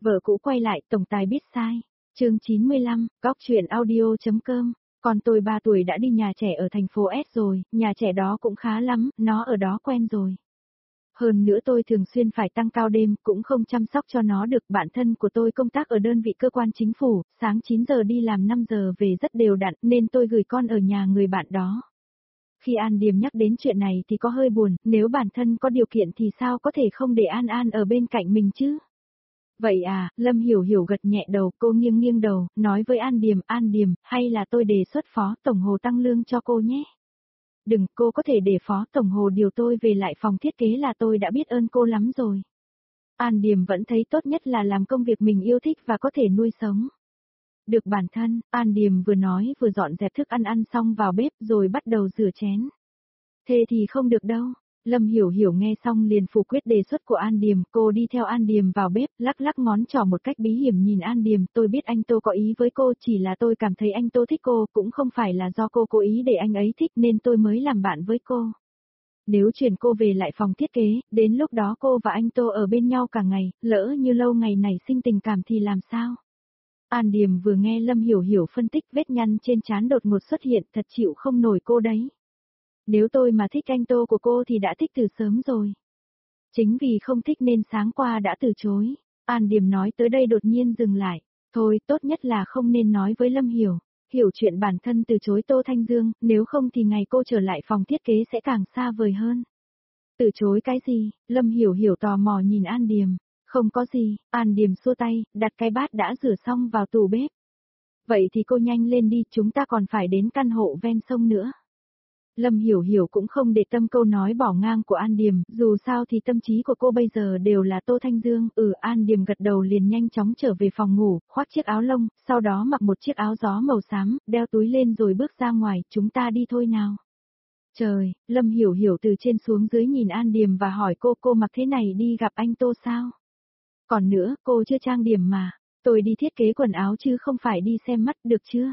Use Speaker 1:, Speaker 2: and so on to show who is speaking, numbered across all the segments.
Speaker 1: Vợ cũ quay lại, tổng tài biết sai. Chương 95, góc truyện audio.com. Con tôi 3 tuổi đã đi nhà trẻ ở thành phố S rồi, nhà trẻ đó cũng khá lắm, nó ở đó quen rồi. Hơn nữa tôi thường xuyên phải tăng cao đêm, cũng không chăm sóc cho nó được. Bạn thân của tôi công tác ở đơn vị cơ quan chính phủ, sáng 9 giờ đi làm 5 giờ về rất đều đặn, nên tôi gửi con ở nhà người bạn đó. Khi An Điềm nhắc đến chuyện này thì có hơi buồn, nếu bản thân có điều kiện thì sao có thể không để An An ở bên cạnh mình chứ? Vậy à, Lâm Hiểu Hiểu gật nhẹ đầu, cô nghiêng nghiêng đầu, nói với An Điềm, hay là tôi đề xuất Phó Tổng Hồ tăng lương cho cô nhé. Đừng, cô có thể để Phó Tổng Hồ điều tôi về lại phòng thiết kế là tôi đã biết ơn cô lắm rồi. An Điềm vẫn thấy tốt nhất là làm công việc mình yêu thích và có thể nuôi sống được bản thân. An Điềm vừa nói vừa dọn dẹp thức ăn xong vào bếp rồi bắt đầu rửa chén. Thế thì không được đâu. Lâm Hiểu Hiểu nghe xong liền phủ quyết đề xuất của An Điềm, cô đi theo An Điềm vào bếp, lắc lắc ngón trỏ một cách bí hiểm nhìn An Điềm, tôi biết anh Tô có ý với cô, chỉ là tôi cảm thấy anh Tô thích cô, cũng không phải là do cô cố ý để anh ấy thích nên tôi mới làm bạn với cô. Nếu chuyển cô về lại phòng thiết kế, đến lúc đó cô và anh Tô ở bên nhau cả ngày, lỡ như lâu ngày nảy sinh tình cảm thì làm sao? An Điềm vừa nghe Lâm Hiểu Hiểu phân tích, vết nhăn trên trán đột ngột xuất hiện, thật chịu không nổi cô đấy. Nếu tôi mà thích anh Tô của cô thì đã thích từ sớm rồi. Chính vì không thích nên sáng qua đã từ chối. An Điềm nói tới đây đột nhiên dừng lại. Thôi, tốt nhất là không nên nói với Lâm Hiểu. Hiểu chuyện bản thân từ chối Tô Thanh Dương, nếu không thì ngày cô trở lại phòng thiết kế sẽ càng xa vời hơn. Từ chối cái gì? Lâm Hiểu Hiểu tò mò nhìn An Điềm. Không có gì, An Điềm xua tay, đặt cái bát đã rửa xong vào tủ bếp. Vậy thì cô nhanh lên đi, chúng ta còn phải đến căn hộ ven sông nữa. Lâm Hiểu Hiểu cũng không để tâm câu nói bỏ ngang của An Điềm, dù sao thì tâm trí của cô bây giờ đều là Tô Thanh Dương. An Điềm gật đầu liền nhanh chóng trở về phòng ngủ, khoác chiếc áo lông, sau đó mặc một chiếc áo gió màu xám, đeo túi lên rồi bước ra ngoài, chúng ta đi thôi nào. Trời, Lâm Hiểu Hiểu từ trên xuống dưới nhìn An Điềm và hỏi cô mặc thế này đi gặp anh Tô sao? Còn nữa, cô chưa trang điểm mà, tôi đi thiết kế quần áo chứ không phải đi xem mắt, được chưa?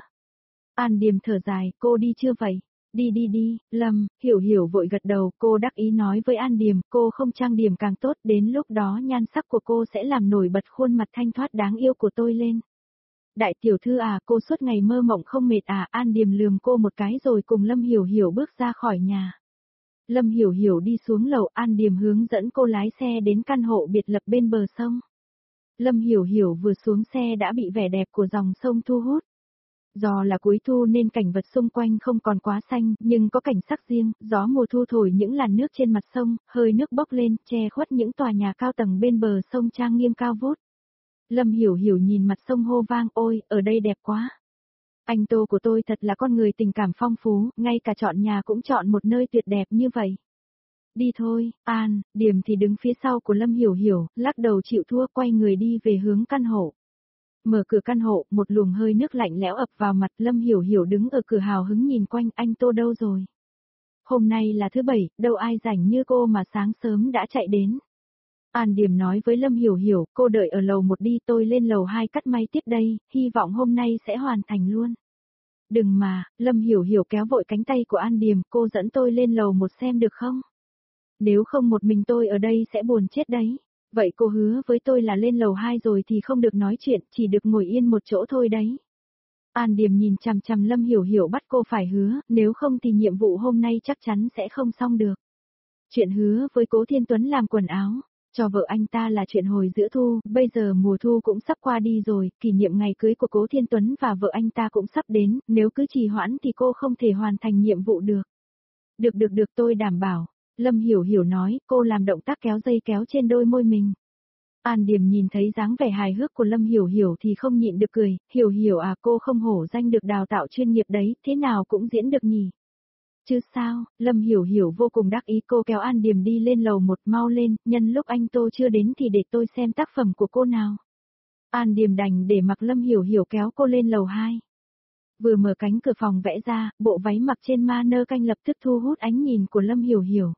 Speaker 1: An Điềm thở dài, cô đi chưa vậy? Đi, Lâm, Hiểu Hiểu vội gật đầu, cô đắc ý nói với An Điềm, cô không trang điểm càng tốt, đến lúc đó nhan sắc của cô sẽ làm nổi bật khuôn mặt thanh thoát đáng yêu của tôi lên. Đại tiểu thư à, cô suốt ngày mơ mộng không mệt à? An Điềm lườm cô một cái rồi cùng Lâm Hiểu Hiểu bước ra khỏi nhà. Lâm Hiểu Hiểu đi xuống lầu, An Điềm hướng dẫn cô lái xe đến căn hộ biệt lập bên bờ sông. Lâm Hiểu Hiểu vừa xuống xe đã bị vẻ đẹp của dòng sông thu hút. Do là cuối thu nên cảnh vật xung quanh không còn quá xanh, nhưng có cảnh sắc riêng, gió mùa thu thổi những làn nước trên mặt sông, hơi nước bốc lên, che khuất những tòa nhà cao tầng bên bờ sông trang nghiêm cao vút. Lâm Hiểu Hiểu nhìn mặt sông hô vang, ôi, ở đây đẹp quá. Anh Tô của tôi thật là con người tình cảm phong phú, ngay cả chọn nhà cũng chọn một nơi tuyệt đẹp như vậy. Đi thôi, An, Điềm thì đứng phía sau của Lâm Hiểu Hiểu, lắc đầu chịu thua quay người đi về hướng căn hộ. Mở cửa căn hộ, một luồng hơi nước lạnh lẽo ập vào mặt. Lâm Hiểu Hiểu đứng ở cửa hào hứng nhìn quanh, anh Tô đâu rồi? Hôm nay là thứ bảy, đâu ai rảnh như cô mà sáng sớm đã chạy đến. An Điềm nói với Lâm Hiểu Hiểu, cô đợi ở lầu 1 đi, tôi lên lầu 2 cắt may tiếp đây, hy vọng hôm nay sẽ hoàn thành luôn. Đừng mà, Lâm Hiểu Hiểu kéo vội cánh tay của An Điềm, cô dẫn tôi lên lầu 1 xem được không? Nếu không một mình tôi ở đây sẽ buồn chết đấy. Vậy cô hứa với tôi là lên lầu 2 rồi thì không được nói chuyện, chỉ được ngồi yên một chỗ thôi đấy. An Điềm nhìn chằm chằm Lâm Hiểu Hiểu bắt cô phải hứa, nếu không thì nhiệm vụ hôm nay chắc chắn sẽ không xong được. Chuyện hứa với Cố Thiên Tuấn làm quần áo, cho vợ anh ta là chuyện hồi giữa thu, bây giờ mùa thu cũng sắp qua đi rồi, kỷ niệm ngày cưới của Cố Thiên Tuấn và vợ anh ta cũng sắp đến, nếu cứ trì hoãn thì cô không thể hoàn thành nhiệm vụ được. Được tôi đảm bảo. Lâm Hiểu Hiểu nói, cô làm động tác kéo dây kéo trên đôi môi mình. An Điềm nhìn thấy dáng vẻ hài hước của Lâm Hiểu Hiểu thì không nhịn được cười, Hiểu Hiểu à, cô không hổ danh được đào tạo chuyên nghiệp đấy, thế nào cũng diễn được nhỉ. Chứ sao, Lâm Hiểu Hiểu vô cùng đắc ý, cô kéo An Điềm đi lên lầu 1, mau lên, nhân lúc anh Tô chưa đến thì để tôi xem tác phẩm của cô nào. An Điềm đành để mặc Lâm Hiểu Hiểu kéo cô lên lầu 2. Vừa mở cánh cửa phòng vẽ ra, bộ váy mặc trên mannequin lập tức thu hút ánh nhìn của Lâm Hiểu Hiểu.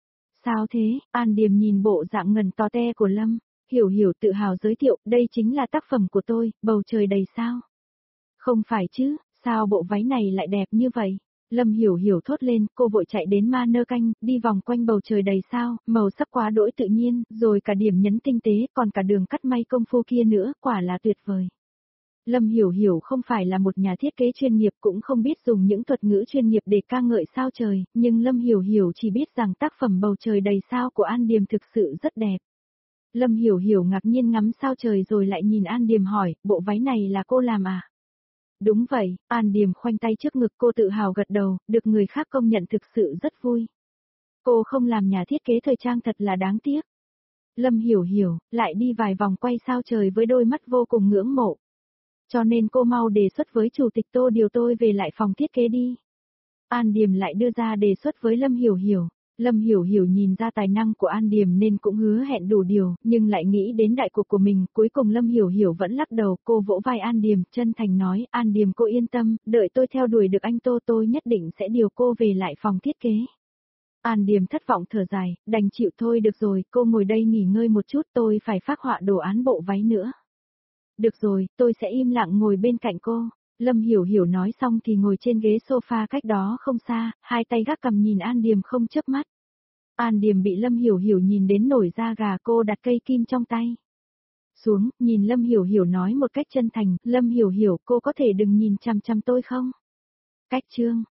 Speaker 1: Sao thế? An Điềm nhìn bộ dạng ngần to te của Lâm Hiểu Hiểu tự hào giới thiệu, đây chính là tác phẩm của tôi, bầu trời đầy sao. Không phải chứ, sao bộ váy này lại đẹp như vậy? Lâm Hiểu Hiểu thốt lên, cô vội chạy đến ma nơ canh, đi vòng quanh bầu trời đầy sao, màu sắc quá đỗi tự nhiên, rồi cả điểm nhấn tinh tế, còn cả đường cắt may công phu kia nữa, quả là tuyệt vời. Lâm Hiểu Hiểu không phải là một nhà thiết kế chuyên nghiệp cũng không biết dùng những thuật ngữ chuyên nghiệp để ca ngợi sao trời, nhưng Lâm Hiểu Hiểu chỉ biết rằng tác phẩm bầu trời đầy sao của An Điềm thực sự rất đẹp. Lâm Hiểu Hiểu ngạc nhiên ngắm sao trời rồi lại nhìn An Điềm hỏi, bộ váy này là cô làm à? Đúng vậy, An Điềm khoanh tay trước ngực cô tự hào gật đầu, được người khác công nhận thực sự rất vui. Cô không làm nhà thiết kế thời trang thật là đáng tiếc. Lâm Hiểu Hiểu, lại đi vài vòng quay sao trời với đôi mắt vô cùng ngưỡng mộ. Cho nên cô mau đề xuất với chủ tịch Tô điều tôi về lại phòng thiết kế đi. An Điềm lại đưa ra đề xuất với Lâm Hiểu Hiểu. Lâm Hiểu Hiểu nhìn ra tài năng của An Điềm nên cũng hứa hẹn đủ điều, nhưng lại nghĩ đến đại cuộc của mình, cuối cùng Lâm Hiểu Hiểu vẫn lắc đầu, cô vỗ vai An Điềm, chân thành nói, An Điềm cô yên tâm, đợi tôi theo đuổi được anh Tô tôi nhất định sẽ điều cô về lại phòng thiết kế. An Điềm thất vọng thở dài, đành chịu thôi được rồi, cô ngồi đây nghỉ ngơi một chút tôi phải phác họa đồ án bộ váy nữa. Được rồi, tôi sẽ im lặng ngồi bên cạnh cô. Lâm Hiểu Hiểu nói xong thì ngồi trên ghế sofa cách đó không xa, hai tay gác cầm nhìn An Điềm không chớp mắt. An Điềm bị Lâm Hiểu Hiểu nhìn đến nổi da gà, cô đặt cây kim trong tay xuống, nhìn Lâm Hiểu Hiểu nói một cách chân thành, Lâm Hiểu Hiểu cô có thể đừng nhìn chằm chằm tôi không? Cách chương